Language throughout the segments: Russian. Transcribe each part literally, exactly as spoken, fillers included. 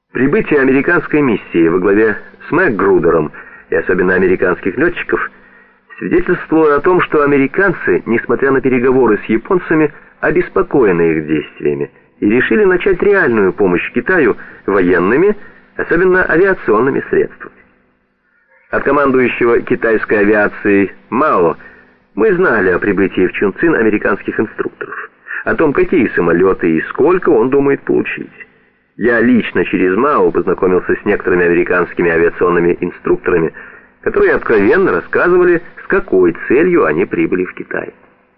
Прибытие американской миссии во главе с Макгрудером и особенно американских летчиков свидетельствовало о том, что американцы, несмотря на переговоры с японцами, обеспокоены их действиями и решили начать реальную помощь Китаю военными, особенно авиационными средствами. От командующего китайской авиацией Мао мы знали о прибытии в Чунцин американских инструкторов, о том, какие самолеты и сколько он думает получить. Я лично через Мао познакомился с некоторыми американскими авиационными инструкторами, которые откровенно рассказывали, с какой целью они прибыли в Китай.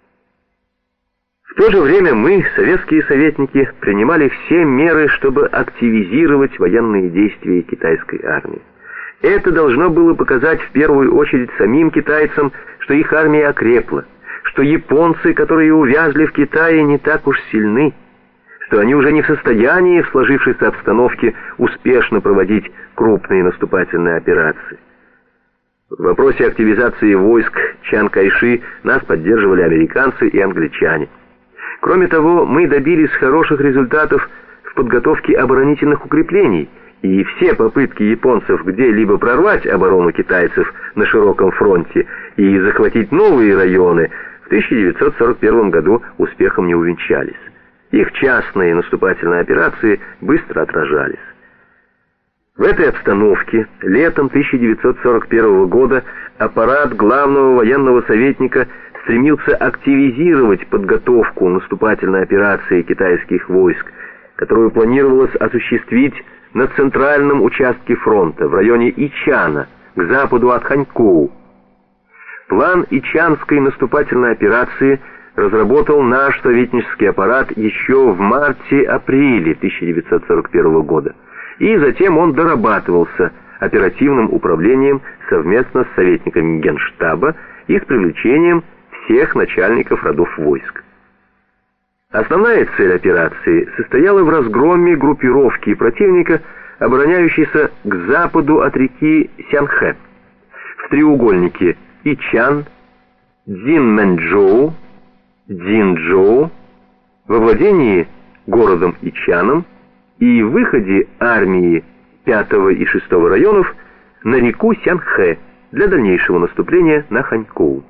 В то же время мы, советские советники, принимали все меры, чтобы активизировать военные действия китайской армии. Это должно было показать в первую очередь самим китайцам, что их армия окрепла, что японцы, которые увязли в Китае, не так уж сильны, что они уже не в состоянии в сложившейся обстановке успешно проводить крупные наступательные операции. В вопросе активизации войск Чан Кайши нас поддерживали американцы и англичане. Кроме того, мы добились хороших результатов в подготовке оборонительных укреплений, и все попытки японцев где-либо прорвать оборону китайцев на широком фронте и захватить новые районы в тысяча девятьсот сорок первом году успехом не увенчались. Их частные наступательные операции быстро отражались. В этой обстановке летом тысяча девятьсот сорок первого года аппарат главного военного советника стремился активизировать подготовку наступательной операции китайских войск, которую планировалось осуществить на центральном участке фронта в районе Ичана, к западу от Ханькоу. План Ичанской наступательной операции разработал наш советнический аппарат еще в марте-апреле тысяча девятьсот сорок первого года, и затем он дорабатывался оперативным управлением совместно с советниками Генштаба и с привлечением всех начальников родов войск. Основная цель операции состояла в разгроме группировки противника, обороняющейся к западу от реки Сянхэ, в треугольнике Ичан, Цзинмэнчжоу, Цзинчжоу, во владении городом Ичаном и выходе армии пятого и шестого районов на реку Сянхэ для дальнейшего наступления на Ханькоу.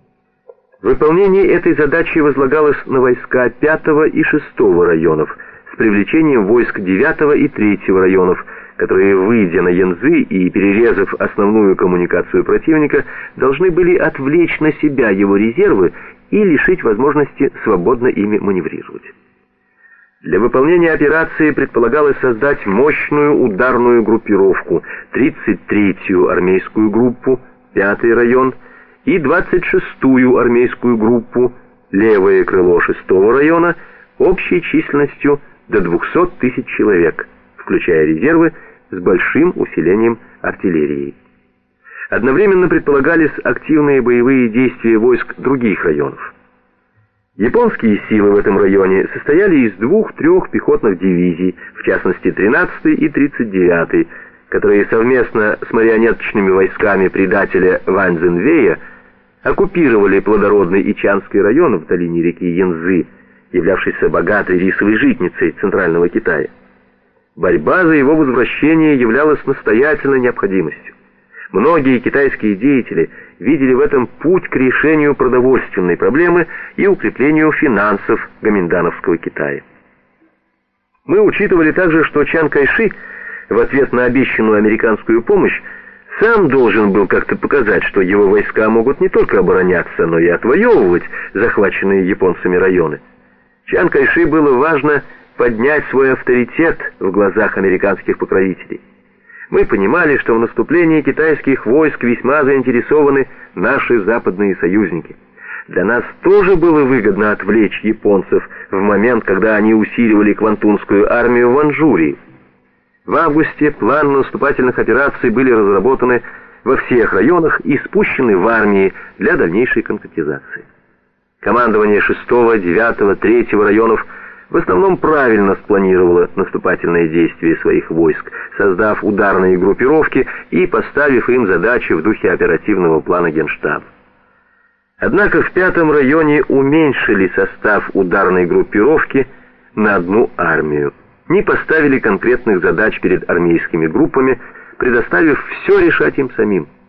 Выполнение этой задачи возлагалось на войска пятого и шестого районов с привлечением войск девятого и третьего районов, которые, выйдя на Янцзы и перерезав основную коммуникацию противника, должны были отвлечь на себя его резервы и лишить возможности свободно ими маневрировать. Для выполнения операции предполагалось создать мощную ударную группировку, тридцать третью армейскую группу, пятый район, и двадцать шестую армейскую группу, левое крыло шестого района, общей численностью до двухсот тысяч человек, включая резервы с большим усилением артиллерии. Одновременно предполагались активные боевые действия войск других районов. Японские силы в этом районе состояли из двух-трех пехотных дивизий, в частности тринадцатой и тридцать девятой, которые совместно с марионеточными войсками предателя Ван Цзинвэя оккупировали плодородный Ичанский район в долине реки Янцзы, являвшийся богатой рисовой житницей центрального Китая. Борьба за его возвращение являлась настоятельной необходимостью. Многие китайские деятели видели в этом путь к решению продовольственной проблемы и укреплению финансов гоминдановского Китая. Мы учитывали также, что Чан Кайши в ответ на обещанную американскую помощь сам должен был как-то показать, что его войска могут не только обороняться, но и отвоевывать захваченные японцами районы. Чан Кайши было важно поднять свой авторитет в глазах американских покровителей. Мы понимали, что в наступлении китайских войск весьма заинтересованы наши западные союзники. Для нас тоже было выгодно отвлечь японцев в момент, когда они усиливали Квантунскую армию в Манчжурии. В августе планы наступательных операций были разработаны во всех районах и спущены в армии для дальнейшей конкретизации. Командование шестого, девятого, третьего районов в основном правильно спланировало наступательные действия своих войск, создав ударные группировки и поставив им задачи в духе оперативного плана Генштаба. Однако в пятом районе уменьшили состав ударной группировки на одну армию. не поставили конкретных задач перед армейскими группами, предоставив все решать им самим.